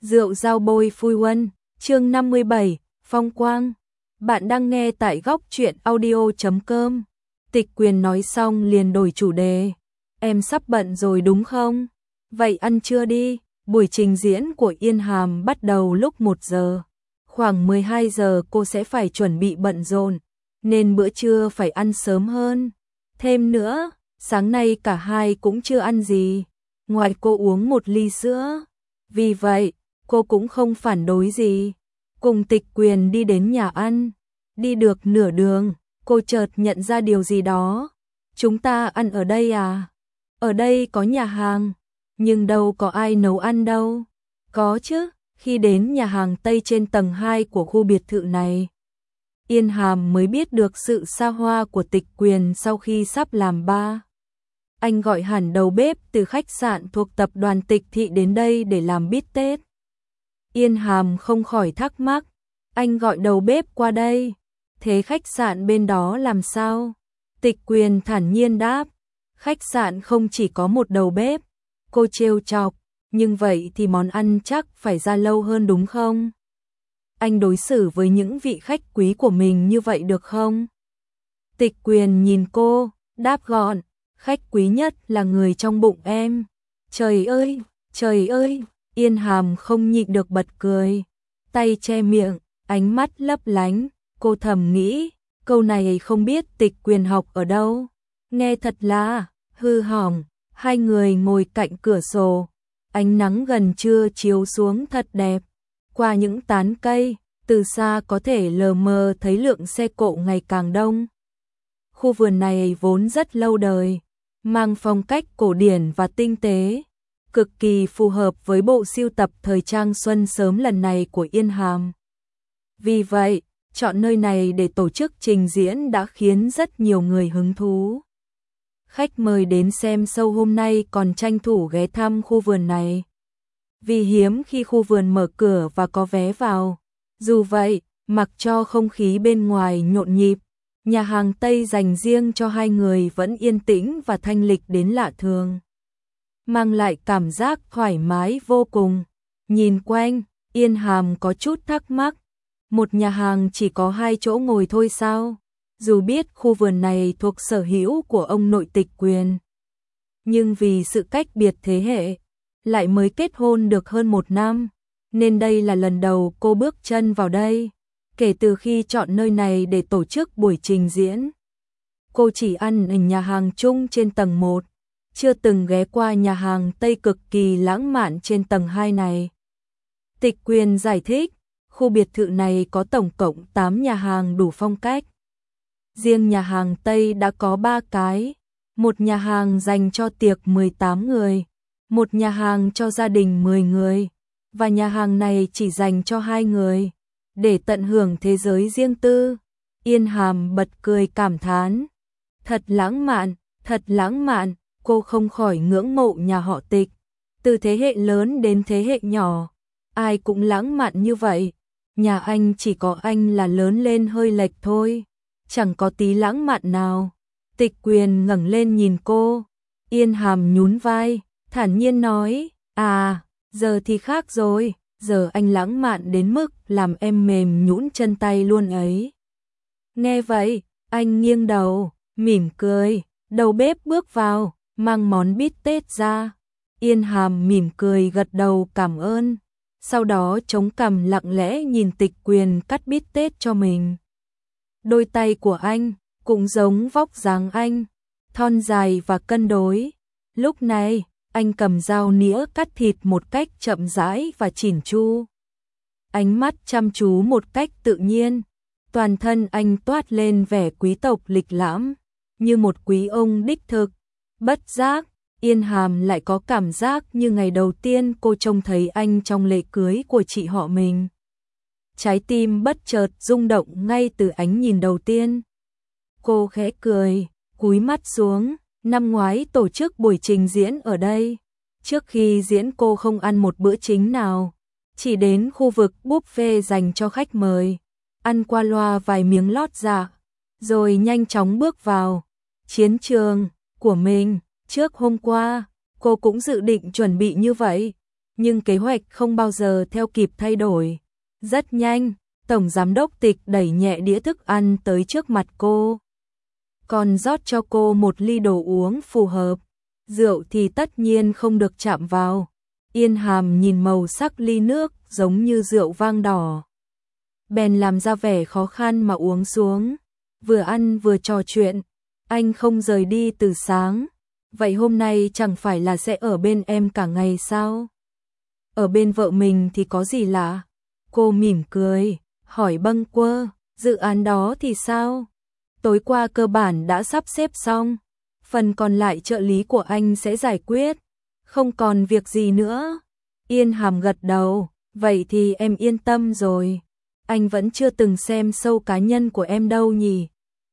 Rượu dao bôi phui huân, chương 57, Phong Quang. Bạn đang nghe tại góc truyện audio.com. Tịch Quyền nói xong liền đổi chủ đề. Em sắp bận rồi đúng không? Vậy ăn trưa đi. Buổi trình diễn của Yên Hàm bắt đầu lúc 1 giờ. Khoảng 12 giờ cô sẽ phải chuẩn bị bận rộn, nên bữa trưa phải ăn sớm hơn. Thêm nữa, sáng nay cả hai cũng chưa ăn gì, ngoài cô uống một ly sữa. Vì vậy, cô cũng không phản đối gì. Cùng Tịch Quyền đi đến nhà ăn. Đi được nửa đường, cô chợt nhận ra điều gì đó. Chúng ta ăn ở đây à? Ở đây có nhà hàng, nhưng đâu có ai nấu ăn đâu. Có chứ, khi đến nhà hàng Tây trên tầng 2 của khu biệt thự này, Yên Hàm mới biết được sự xa hoa của Tịch Quyền sau khi sắp làm ba. Anh gọi hẳn đầu bếp từ khách sạn thuộc tập đoàn Tịch Thị đến đây để làm bít tết. Yên Hàm không khỏi thắc mắc, anh gọi đầu bếp qua đây, thế khách sạn bên đó làm sao? Tịch Quyền thản nhiên đáp, khách sạn không chỉ có một đầu bếp. Cô trêu chọc, nhưng vậy thì món ăn chắc phải ra lâu hơn đúng không? Anh đối xử với những vị khách quý của mình như vậy được không? Tịch Quyền nhìn cô, đáp gọn, khách quý nhất là người trong bụng em. Trời ơi, Yên Hàm không nhịn được bật cười, tay che miệng, ánh mắt lấp lánh, cô thầm nghĩ, câu này không biết Tịch Quyền học ở đâu, nghe thật là hư hỏng. Hai người ngồi cạnh cửa sổ, ánh nắng gần trưa chiếu xuống thật đẹp, qua những tán cây, từ xa có thể lờ mờ thấy lượng xe cộ ngày càng đông. Khu vườn này vốn rất lâu đời, mang phong cách cổ điển và tinh tế, cực kỳ phù hợp với bộ sưu tập thời trang xuân sớm lần này của Yên Hàm. Vì vậy, chọn nơi này để tổ chức trình diễn đã khiến rất nhiều người hứng thú. Khách mời đến xem show hôm nay còn tranh thủ ghé thăm khu vườn này, vì hiếm khi khu vườn mở cửa và có vé vào. Dù vậy, mặc cho không khí bên ngoài nhộn nhịp, nhà hàng Tây dành riêng cho hai người vẫn yên tĩnh và thanh lịch đến lạ thường, mang lại cảm giác thoải mái vô cùng. Nhìn quanh, Yên Hàm có chút thắc mắc, một nhà hàng chỉ có 2 chỗ ngồi thôi sao? Dù biết khu vườn này thuộc sở hữu của ông nội Tịch Quyền, nhưng vì sự cách biệt thế hệ, lại mới kết hôn được hơn 1 năm, nên đây là lần đầu cô bước chân vào đây. Kể từ khi chọn nơi này để tổ chức buổi trình diễn, cô chỉ ăn ở nhà hàng chung trên tầng 1, chưa từng ghé qua nhà hàng Tây cực kỳ lãng mạn trên tầng 2 này. Tịch Quyền giải thích, khu biệt thự này có tổng cộng 8 nhà hàng đủ phong cách. Riêng nhà hàng Tây đã có 3 cái, một nhà hàng dành cho tiệc 18 người, một nhà hàng cho gia đình 10 người, và nhà hàng này chỉ dành cho 2 người, để tận hưởng thế giới riêng tư. Yên Hàm bật cười cảm thán, thật lãng mạn, cô không khỏi ngưỡng mộ nhà họ Tịch, từ thế hệ lớn đến thế hệ nhỏ, ai cũng lãng mạn như vậy, nhà anh chỉ có anh là lớn lên hơi lệch thôi. Chẳng có tí lãng mạn nào. Tịch Quyền ngẩng lên nhìn cô. Yên Hàm nhún vai, thản nhiên nói, giờ thì khác rồi, giờ anh lãng mạn đến mức làm em mềm nhũn chân tay luôn ấy. Nghe vậy, anh nghiêng đầu, mỉm cười, đầu bếp bước vào, mang món bít tết ra. Yên Hàm mỉm cười gật đầu cảm ơn, sau đó chống cằm lặng lẽ nhìn Tịch Quyền cắt bít tết cho mình. Đôi tay của anh cũng giống vóc dáng anh, thon dài và cân đối. Lúc này, anh cầm dao nĩa cắt thịt một cách chậm rãi và chỉn chu. Ánh mắt chăm chú một cách tự nhiên, toàn thân anh toát lên vẻ quý tộc lịch lãm, như một quý ông đích thực. Bất giác, Yên Hàm lại có cảm giác như ngày đầu tiên cô trông thấy anh trong lễ cưới của chị họ mình. Trái tim bất chợt rung động ngay từ ánh nhìn đầu tiên. Cô khẽ cười, cúi mắt xuống. Năm ngoái tổ chức buổi trình diễn ở đây. Trước khi diễn cô không ăn một bữa chính nào, chỉ đến khu vực buffet dành cho khách mời, ăn qua loa vài miếng lót dạ, rồi nhanh chóng bước vào chiến trường của mình. Trước hôm qua, cô cũng dự định chuẩn bị như vậy, Nhưng kế hoạch không bao giờ theo kịp thay đổi. Rất nhanh, Tổng Giám đốc Tịch đẩy nhẹ đĩa thức ăn tới trước mặt cô. Còn rót cho cô một ly đồ uống phù hợp. Rượu thì tất nhiên không được chạm vào. Yên Hàm nhìn màu sắc ly nước giống như rượu vang đỏ. Bèn làm ra vẻ khó khăn mà uống xuống. Vừa ăn vừa trò chuyện. Anh không rời đi từ sáng. Vậy hôm nay chẳng phải là sẽ ở bên em cả ngày sao? Ở bên vợ mình thì có gì lạ? Cô mỉm cười, hỏi bâng quơ, dự án đó thì sao? Tối qua cơ bản đã sắp xếp xong. Phần còn lại trợ lý của anh sẽ giải quyết. Không còn việc gì nữa. Yên Hàm gật đầu, vậy thì em yên tâm rồi. Anh vẫn chưa từng xem show cá nhân của em đâu nhỉ?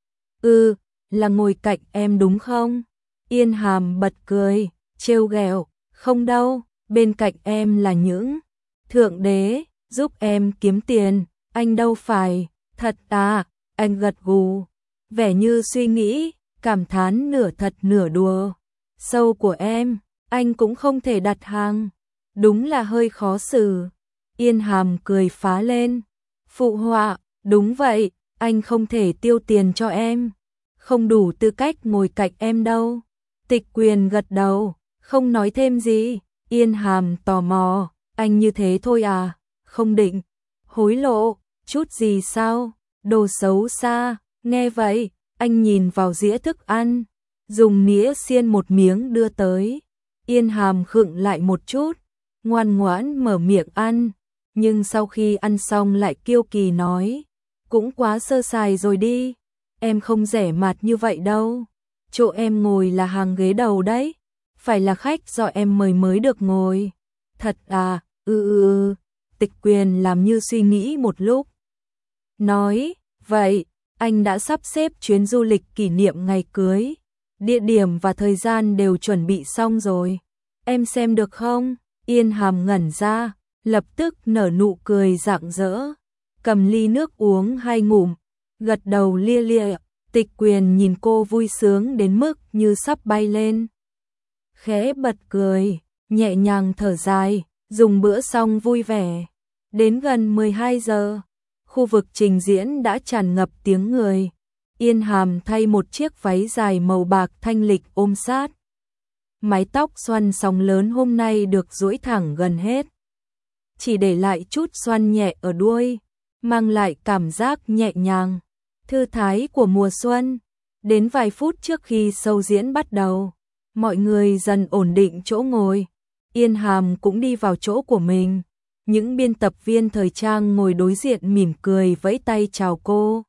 Là ngồi cạnh em đúng không? Yên Hàm bật cười, trêu ghẹo, không đâu, bên cạnh em là những thượng đế, giúp em kiếm tiền, anh đâu phải, thật à, anh gật gù, vẻ như suy nghĩ, cảm thán nửa thật nửa đùa. Show của em, anh cũng không thể đặt hàng, đúng là hơi khó xử. Yên Hàm cười phá lên, phụ họa, đúng vậy, anh không thể tiêu tiền cho em, không đủ tư cách ngồi cạnh em đâu. Tịch Quyền gật đầu, không nói thêm gì. Yên Hàm tò mò, anh như thế thôi à, không định hối lộ chút gì sao? Đồ xấu xa. Nghe vậy, anh nhìn vào dĩa thức ăn, dùng nĩa xiên một miếng đưa tới. Yên Hàm khựng lại một chút, ngoan ngoãn mở miệng ăn, nhưng sau khi ăn xong lại kiêu kỳ nói, cũng quá sơ sài rồi đi, em không rẻ mạt như vậy đâu. Chỗ em ngồi là hàng ghế đầu đấy, phải là khách do em mời mới được ngồi. Thật à, Tịch Quyền làm như suy nghĩ một lúc. Nói, vậy, anh đã sắp xếp chuyến du lịch kỷ niệm ngày cưới. Địa điểm và thời gian đều chuẩn bị xong rồi. Em xem được không? Yên Hàm ngẩn ra, lập tức nở nụ cười rạng rỡ. Cầm ly nước uống 2 ngụm, gật đầu lia lịa. Tịch Quyền nhìn cô vui sướng đến mức như sắp bay lên. Khẽ bật cười, nhẹ nhàng thở dài, dùng bữa xong vui vẻ. Đến gần 12 giờ, khu vực trình diễn đã tràn ngập tiếng người. Yên Hàm thay một chiếc váy dài màu bạc thanh lịch ôm sát. Mái tóc xoăn sóng lớn hôm nay được duỗi thẳng gần hết. Chỉ để lại chút xoăn nhẹ ở đuôi, mang lại cảm giác nhẹ nhàng, thư thái của mùa xuân. Đến vài phút trước khi show diễn bắt đầu, mọi người dần ổn định chỗ ngồi. Yên Hàm cũng đi vào chỗ của mình. Những biên tập viên thời trang ngồi đối diện mỉm cười vẫy tay chào cô.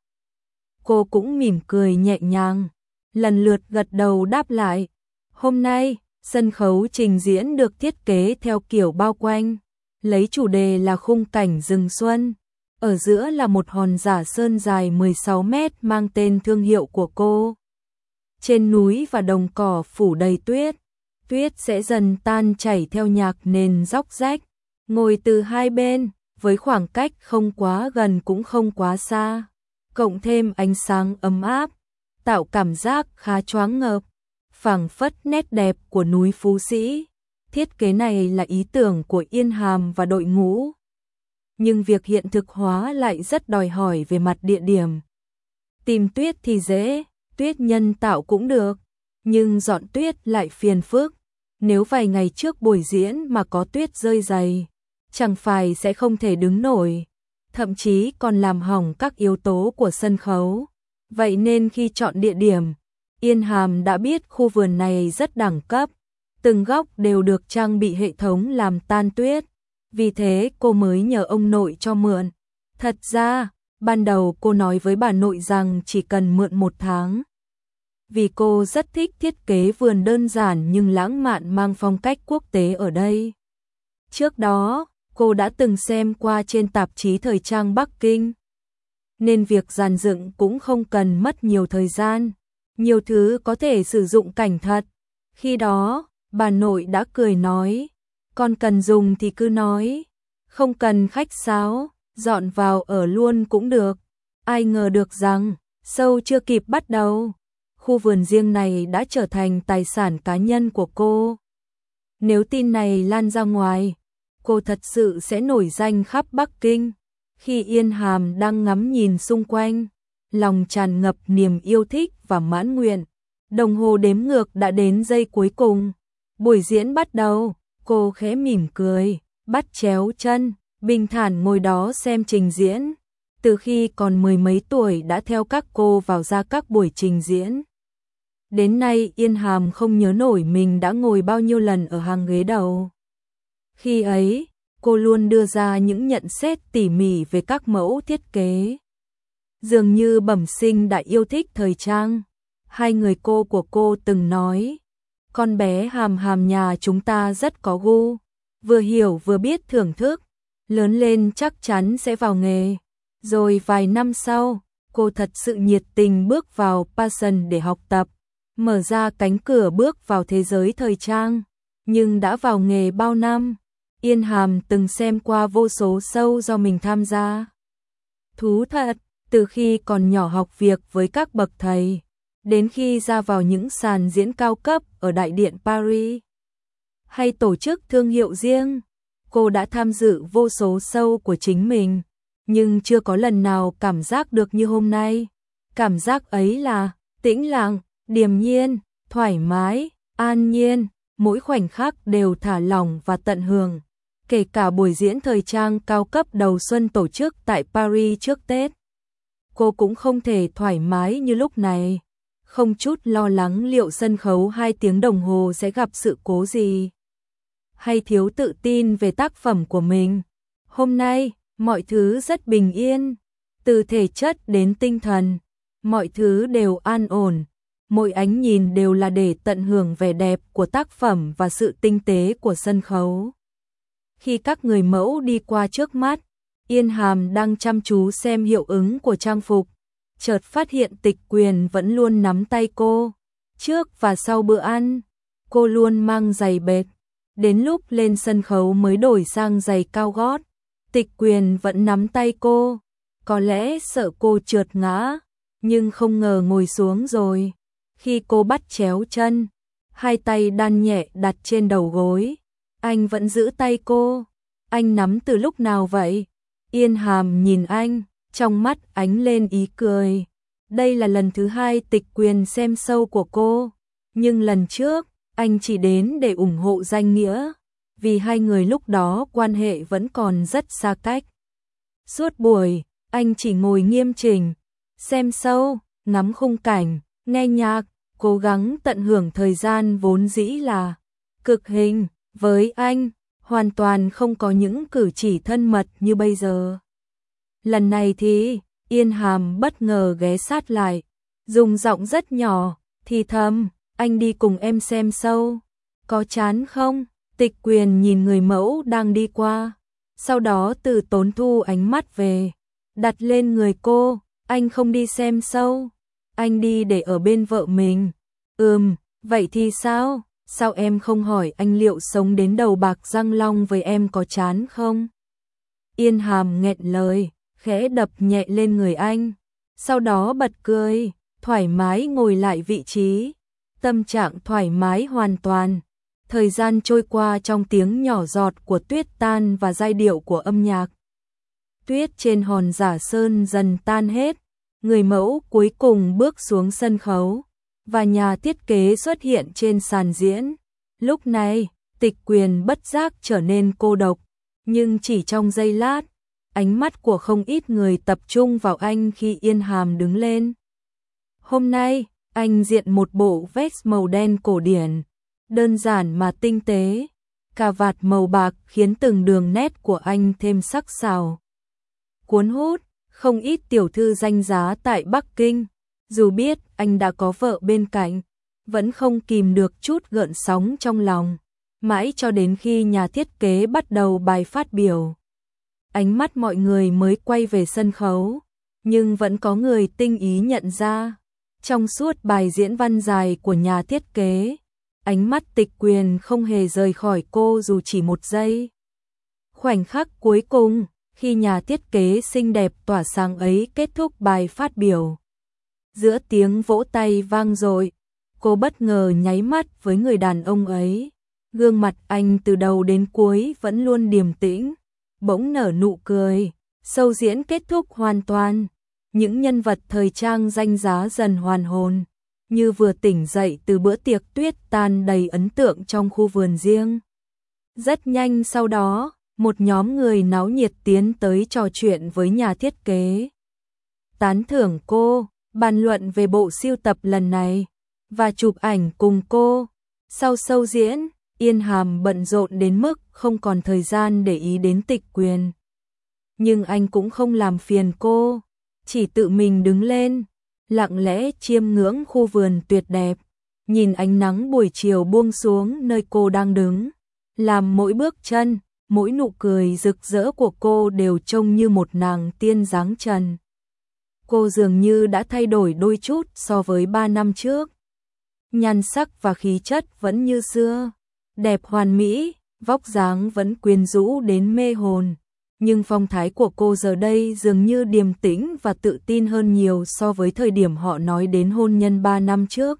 Cô cũng mỉm cười nhẹ nhàng, lần lượt gật đầu đáp lại. Hôm nay, sân khấu trình diễn được thiết kế theo kiểu bao quanh, lấy chủ đề là khung cảnh rừng xuân. Ở giữa là một hòn giả sơn dài 16 mét mang tên thương hiệu của cô. Trên núi và đồng cỏ phủ đầy tuyết, tuyết sẽ dần tan chảy theo nhạc nền róc rách. Ngồi từ hai bên, với khoảng cách không quá gần cũng không quá xa, cộng thêm ánh sáng ấm áp, tạo cảm giác khá choáng ngợp, phảng phất nét đẹp của núi Phú Sĩ. Thiết kế này là ý tưởng của Yên Hàm và đội ngũ. Nhưng việc hiện thực hóa lại rất đòi hỏi về mặt địa điểm. Tìm tuyết thì dễ, tuyết nhân tạo cũng được, nhưng dọn tuyết lại phiền phức. Nếu vài ngày trước buổi diễn mà có tuyết rơi dày, chẳng phải sẽ không thể đứng nổi, thậm chí còn làm hỏng các yếu tố của sân khấu. Vậy nên khi chọn địa điểm, Yên Hàm đã biết khu vườn này rất đẳng cấp, từng góc đều được trang bị hệ thống làm tan tuyết, vì thế cô mới nhờ ông nội cho mượn. Thật ra, ban đầu cô nói với bà nội rằng chỉ cần mượn 1 tháng. Vì cô rất thích thiết kế vườn đơn giản nhưng lãng mạn mang phong cách quốc tế ở đây. Trước đó, cô đã từng xem qua trên tạp chí thời trang Bắc Kinh, nên việc dàn dựng cũng không cần mất nhiều thời gian, nhiều thứ có thể sử dụng cảnh thật. Khi đó, bà nội đã cười nói, con cần dùng thì cứ nói, không cần khách sáo, dọn vào ở luôn cũng được. Ai ngờ được rằng, show chưa kịp bắt đầu, khu vườn riêng này đã trở thành tài sản cá nhân của cô. Nếu tin này lan ra ngoài, cô thật sự sẽ nổi danh khắp Bắc Kinh. Khi Yên Hàm đang ngắm nhìn xung quanh, lòng tràn ngập niềm yêu thích và mãn nguyện, đồng hồ đếm ngược đã đến giây cuối cùng. Buổi diễn bắt đầu, cô khẽ mỉm cười, bắt chéo chân, bình thản ngồi đó xem trình diễn. Từ khi còn mười mấy tuổi đã theo các cô vào ra các buổi trình diễn. Đến nay Yên Hàm không nhớ nổi mình đã ngồi bao nhiêu lần ở hàng ghế đầu. Khi ấy, cô luôn đưa ra những nhận xét tỉ mỉ về các mẫu thiết kế. Dường như bẩm sinh đã yêu thích thời trang. Hai người cô của cô từng nói, con bé Hàm Hàm nhà chúng ta rất có gu, vừa hiểu vừa biết thưởng thức, lớn lên chắc chắn sẽ vào nghề. Rồi vài năm sau, cô thật sự nhiệt tình bước vào Passion để học tập, mở ra cánh cửa bước vào thế giới thời trang. Nhưng đã vào nghề bao năm, Yên Hàm từng xem qua vô số show do mình tham gia. Thú thật, từ khi còn nhỏ học việc với các bậc thầy, đến khi ra vào những sàn diễn cao cấp ở Đại điện Paris, hay tổ chức thương hiệu riêng, cô đã tham dự vô số show của chính mình, nhưng chưa có lần nào cảm giác được như hôm nay. Cảm giác ấy là tĩnh lặng, điềm nhiên, thoải mái, an nhiên, mỗi khoảnh khắc đều thả lỏng và tận hưởng. Kể cả buổi diễn thời trang cao cấp đầu xuân tổ chức tại Paris trước Tết, cô cũng không thể thoải mái như lúc này, không chút lo lắng liệu sân khấu 2 tiếng đồng hồ sẽ gặp sự cố gì, hay thiếu tự tin về tác phẩm của mình. Hôm nay, mọi thứ rất bình yên, từ thể chất đến tinh thần, mọi thứ đều an ổn, mỗi ánh nhìn đều là để tận hưởng vẻ đẹp của tác phẩm và sự tinh tế của sân khấu. Khi các người mẫu đi qua trước mắt, Yên Hàm đang chăm chú xem hiệu ứng của trang phục, chợt phát hiện Tịch Quyền vẫn luôn nắm tay cô. Trước và sau bữa ăn, cô luôn mang giày bệt, đến lúc lên sân khấu mới đổi sang giày cao gót. Tịch Quyền vẫn nắm tay cô, có lẽ sợ cô trượt ngã, nhưng không ngờ ngồi xuống rồi. Khi cô bắt chéo chân, hai tay đan nhẹ đặt trên đầu gối, anh vẫn giữ tay cô. Anh nắm từ lúc nào vậy? Yên Hàm nhìn anh, trong mắt ánh lên ý cười. Đây là lần thứ 2 Tịch Quyền xem show của cô, nhưng lần trước, anh chỉ đến để ủng hộ danh nghĩa, vì hai người lúc đó quan hệ vẫn còn rất xa cách. Suốt buổi, anh chỉ ngồi nghiêm chỉnh, xem show, ngắm khung cảnh, nghe nhạc, cố gắng tận hưởng thời gian vốn dĩ là cực hình. Với anh, hoàn toàn không có những cử chỉ thân mật như bây giờ. Lần này thì, Yên Hàm bất ngờ ghé sát lại, dùng giọng rất nhỏ, thì thầm, anh đi cùng em xem show, có chán không? Tịch Quyền nhìn người mẫu đang đi qua, sau đó từ tốn thu ánh mắt về, đặt lên người cô, anh không đi xem show, anh đi để ở bên vợ mình. Vậy thì sao? Sao em không hỏi anh liệu sống đến đầu bạc răng long với em có chán không? Yên Hàm nghẹn lời, khẽ đập nhẹ lên người anh, sau đó bật cười, thoải mái ngồi lại vị trí, tâm trạng thoải mái hoàn toàn. Thời gian trôi qua trong tiếng nhỏ giọt của tuyết tan và giai điệu của âm nhạc. Tuyết trên hòn Giả Sơn dần tan hết, người mẫu cuối cùng bước xuống sân khấu, và nhà thiết kế xuất hiện trên sàn diễn. Lúc này, Tịch Quyền bất giác trở nên cô độc, nhưng chỉ trong giây lát, ánh mắt của không ít người tập trung vào anh khi Yên Hàm đứng lên. Hôm nay, anh diện một bộ vest màu đen cổ điển, đơn giản mà tinh tế, cà vạt màu bạc khiến từng đường nét của anh thêm sắc sảo. Cuốn hút, không ít tiểu thư danh giá tại Bắc Kinh, dù biết anh đã có vợ bên cạnh, vẫn không kìm được chút gợn sóng trong lòng, mãi cho đến khi nhà thiết kế bắt đầu bài phát biểu. Ánh mắt mọi người mới quay về sân khấu, nhưng vẫn có người tinh ý nhận ra, trong suốt bài diễn văn dài của nhà thiết kế, ánh mắt Tịch Quyền không hề rời khỏi cô dù chỉ một giây. Khoảnh khắc cuối cùng, khi nhà thiết kế xinh đẹp tỏa sáng ấy kết thúc bài phát biểu, giữa tiếng vỗ tay vang dội, cô bất ngờ nháy mắt với người đàn ông ấy. Gương mặt anh từ đầu đến cuối vẫn luôn điềm tĩnh, bỗng nở nụ cười. Show diễn kết thúc hoàn toàn, những nhân vật thời trang danh giá dần hoàn hồn, như vừa tỉnh dậy từ bữa tiệc tuyết tan đầy ấn tượng trong khu vườn riêng. Rất nhanh sau đó, một nhóm người náo nhiệt tiến tới trò chuyện với nhà thiết kế. Tán thưởng cô, bàn luận về bộ sưu tập lần này, và chụp ảnh cùng cô. Sau show diễn, Yên Hàm bận rộn đến mức không còn thời gian để ý đến Tịch Quyền. Nhưng anh cũng không làm phiền cô, chỉ tự mình đứng lên, lặng lẽ chiêm ngưỡng khu vườn tuyệt đẹp, nhìn ánh nắng buổi chiều buông xuống nơi cô đang đứng, làm mỗi bước chân, mỗi nụ cười rực rỡ của cô đều trông như một nàng tiên dáng trần. Cô dường như đã thay đổi đôi chút so với 3 năm trước. Nhan sắc và khí chất vẫn như xưa, đẹp hoàn mỹ, vóc dáng vẫn quyến rũ đến mê hồn. Nhưng phong thái của cô giờ đây dường như điềm tĩnh và tự tin hơn nhiều so với thời điểm họ nói đến hôn nhân 3 năm trước.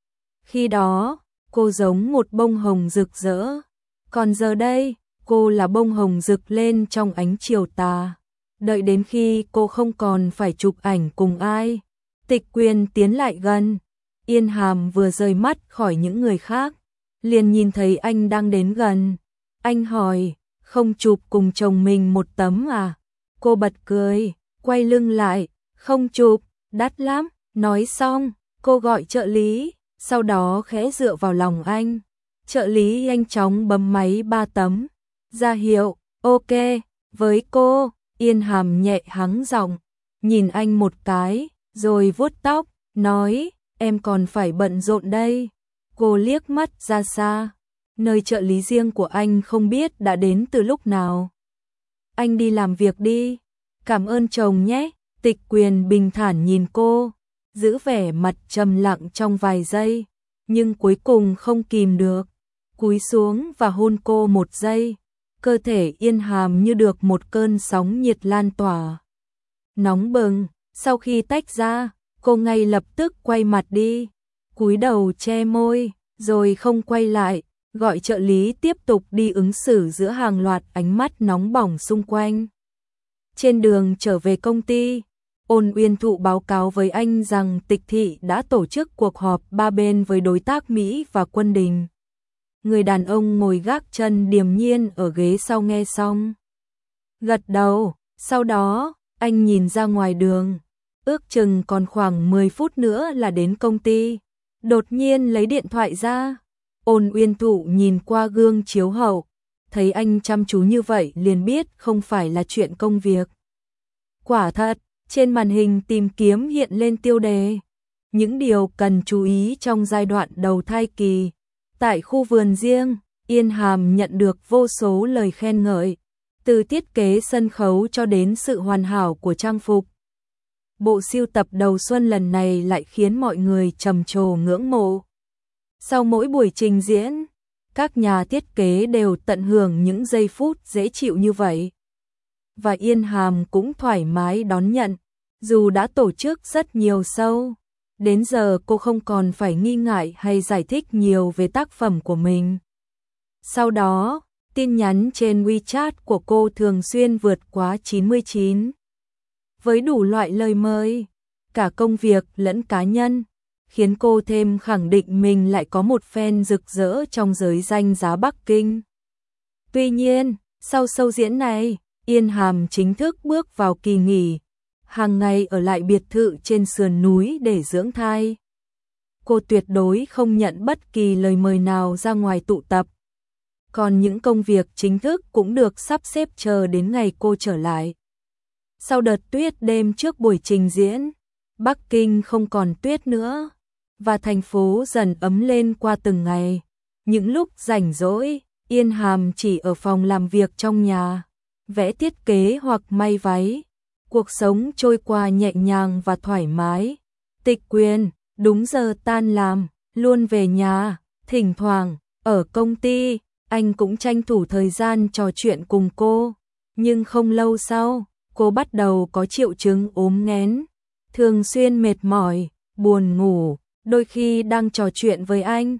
Khi đó, cô giống một bông hồng rực rỡ, còn giờ đây, cô là bông hồng rực lên trong ánh chiều tà. Đợi đến khi cô không còn phải chụp ảnh cùng ai, Tịch Quyền tiến lại gần. Yên Hàm vừa rời mắt khỏi những người khác, liền nhìn thấy anh đang đến gần. Anh hỏi, không chụp cùng chồng mình một tấm à? Cô bật cười, quay lưng lại, không chụp, đắt lắm. Nói xong, cô gọi trợ lý, sau đó khẽ dựa vào lòng anh. Trợ lý nhanh chóng bấm máy 3 tấm, ra hiệu, ok, với cô. Yên Hàm nhẹ hắng giọng, nhìn anh một cái, rồi vuốt tóc, nói, em còn phải bận rộn đây. Cô liếc mắt ra xa, nơi trợ lý riêng của anh không biết đã đến từ lúc nào. Anh đi làm việc đi, cảm ơn chồng nhé. Tịch Quyền bình thản nhìn cô, giữ vẻ mặt trầm lặng trong vài giây, nhưng cuối cùng không kìm được, cúi xuống và hôn cô một giây. Cơ thể Yên Hàm như được một cơn sóng nhiệt lan tỏa, nóng bừng. Sau khi tách ra, cô ngay lập tức quay mặt đi, cúi đầu che môi, rồi không quay lại, gọi trợ lý tiếp tục đi ứng xử giữa hàng loạt ánh mắt nóng bỏng xung quanh. Trên đường trở về công ty, Ôn Uyên Thụ báo cáo với anh rằng Tịch thị đã tổ chức cuộc họp 3 bên với đối tác Mỹ và Quân Đình. Người đàn ông ngồi gác chân điềm nhiên ở ghế sau nghe xong, gật đầu, sau đó, anh nhìn ra ngoài đường, ước chừng còn khoảng 10 phút nữa là đến công ty. Đột nhiên lấy điện thoại ra, Ôn Uyên Thụ nhìn qua gương chiếu hậu, thấy anh chăm chú như vậy liền biết không phải là chuyện công việc. Quả thật, trên màn hình tìm kiếm hiện lên tiêu đề, những điều cần chú ý trong giai đoạn đầu thai kỳ. Tại khu vườn riêng, Yên Hàm nhận được vô số lời khen ngợi, từ thiết kế sân khấu cho đến sự hoàn hảo của trang phục. Bộ sưu tập đầu xuân lần này lại khiến mọi người trầm trồ ngưỡng mộ. Sau mỗi buổi trình diễn, các nhà thiết kế đều tận hưởng những giây phút dễ chịu như vậy. Và Yên Hàm cũng thoải mái đón nhận, dù đã tổ chức rất nhiều show. Đến giờ cô không còn phải nghi ngại hay giải thích nhiều về tác phẩm của mình. Sau đó, tin nhắn trên WeChat của cô thường xuyên vượt quá 99. Với đủ loại lời mời, cả công việc lẫn cá nhân, khiến cô thêm khẳng định mình lại có một fan rực rỡ trong giới danh giá Bắc Kinh. Tuy nhiên, sau show diễn này, Yên Hàm chính thức bước vào kỳ nghỉ, hàng ngày ở lại biệt thự trên sườn núi để dưỡng thai. Cô tuyệt đối không nhận bất kỳ lời mời nào ra ngoài tụ tập. Còn những công việc chính thức cũng được sắp xếp chờ đến ngày cô trở lại. Sau đợt tuyết đêm trước buổi trình diễn, Bắc Kinh không còn tuyết nữa, và thành phố dần ấm lên qua từng ngày. Những lúc rảnh rỗi, Yên Hàm chỉ ở phòng làm việc trong nhà, vẽ thiết kế hoặc may váy. Cuộc sống trôi qua nhẹ nhàng và thoải mái. Tịch Quyền, đúng giờ tan làm, luôn về nhà, thỉnh thoảng, ở công ty, anh cũng tranh thủ thời gian trò chuyện cùng cô. Nhưng không lâu sau, cô bắt đầu có triệu chứng ốm nghén, thường xuyên mệt mỏi, buồn ngủ. Đôi khi đang trò chuyện với anh,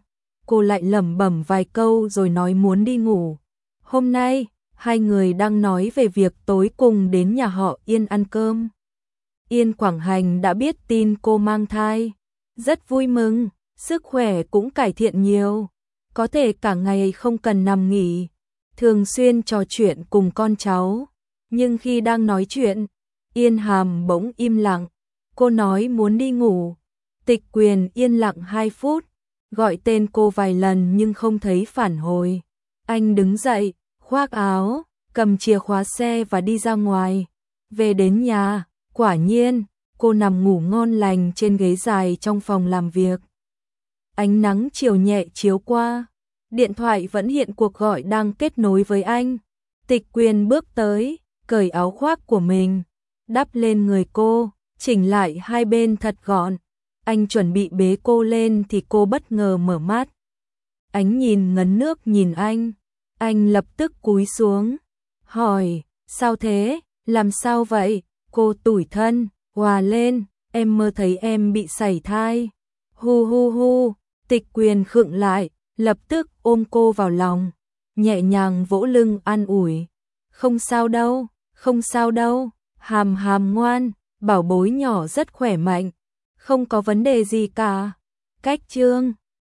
cô lại lẩm bẩm vài câu rồi nói muốn đi ngủ. Hôm nay, hai người đang nói về việc tối cùng đến nhà họ Yên ăn cơm. Yên Quảng Hành đã biết tin cô mang thai, rất vui mừng, sức khỏe cũng cải thiện nhiều, có thể cả ngày không cần nằm nghỉ, thường xuyên trò chuyện cùng con cháu. Nhưng khi đang nói chuyện, Yên Hàm bỗng im lặng, cô nói muốn đi ngủ. Tịch Quyền yên lặng 2 phút, gọi tên cô vài lần nhưng không thấy phản hồi. Anh đứng dậy, khoác áo, cầm chìa khóa xe và đi ra ngoài. Về đến nhà, quả nhiên, cô nằm ngủ ngon lành trên ghế dài trong phòng làm việc. Ánh nắng chiều nhẹ chiếu qua, điện thoại vẫn hiện cuộc gọi đang kết nối với anh. Tịch Quyền bước tới, cởi áo khoác của mình, đắp lên người cô, chỉnh lại hai bên thật gọn. Anh chuẩn bị bế cô lên thì cô bất ngờ mở mắt. Ánh nhìn ngấn nước nhìn anh lập tức cúi xuống, hỏi, sao thế, làm sao vậy? Cô tủi thân, òa lên, em mơ thấy em bị sảy thai. Hu hu hu, Tịch Quyền khựng lại, lập tức ôm cô vào lòng, nhẹ nhàng vỗ lưng an ủi. Không sao đâu, không sao đâu, Hàm Hàm ngoan, bảo bối nhỏ rất khỏe mạnh, không có vấn đề gì cả. Cách chương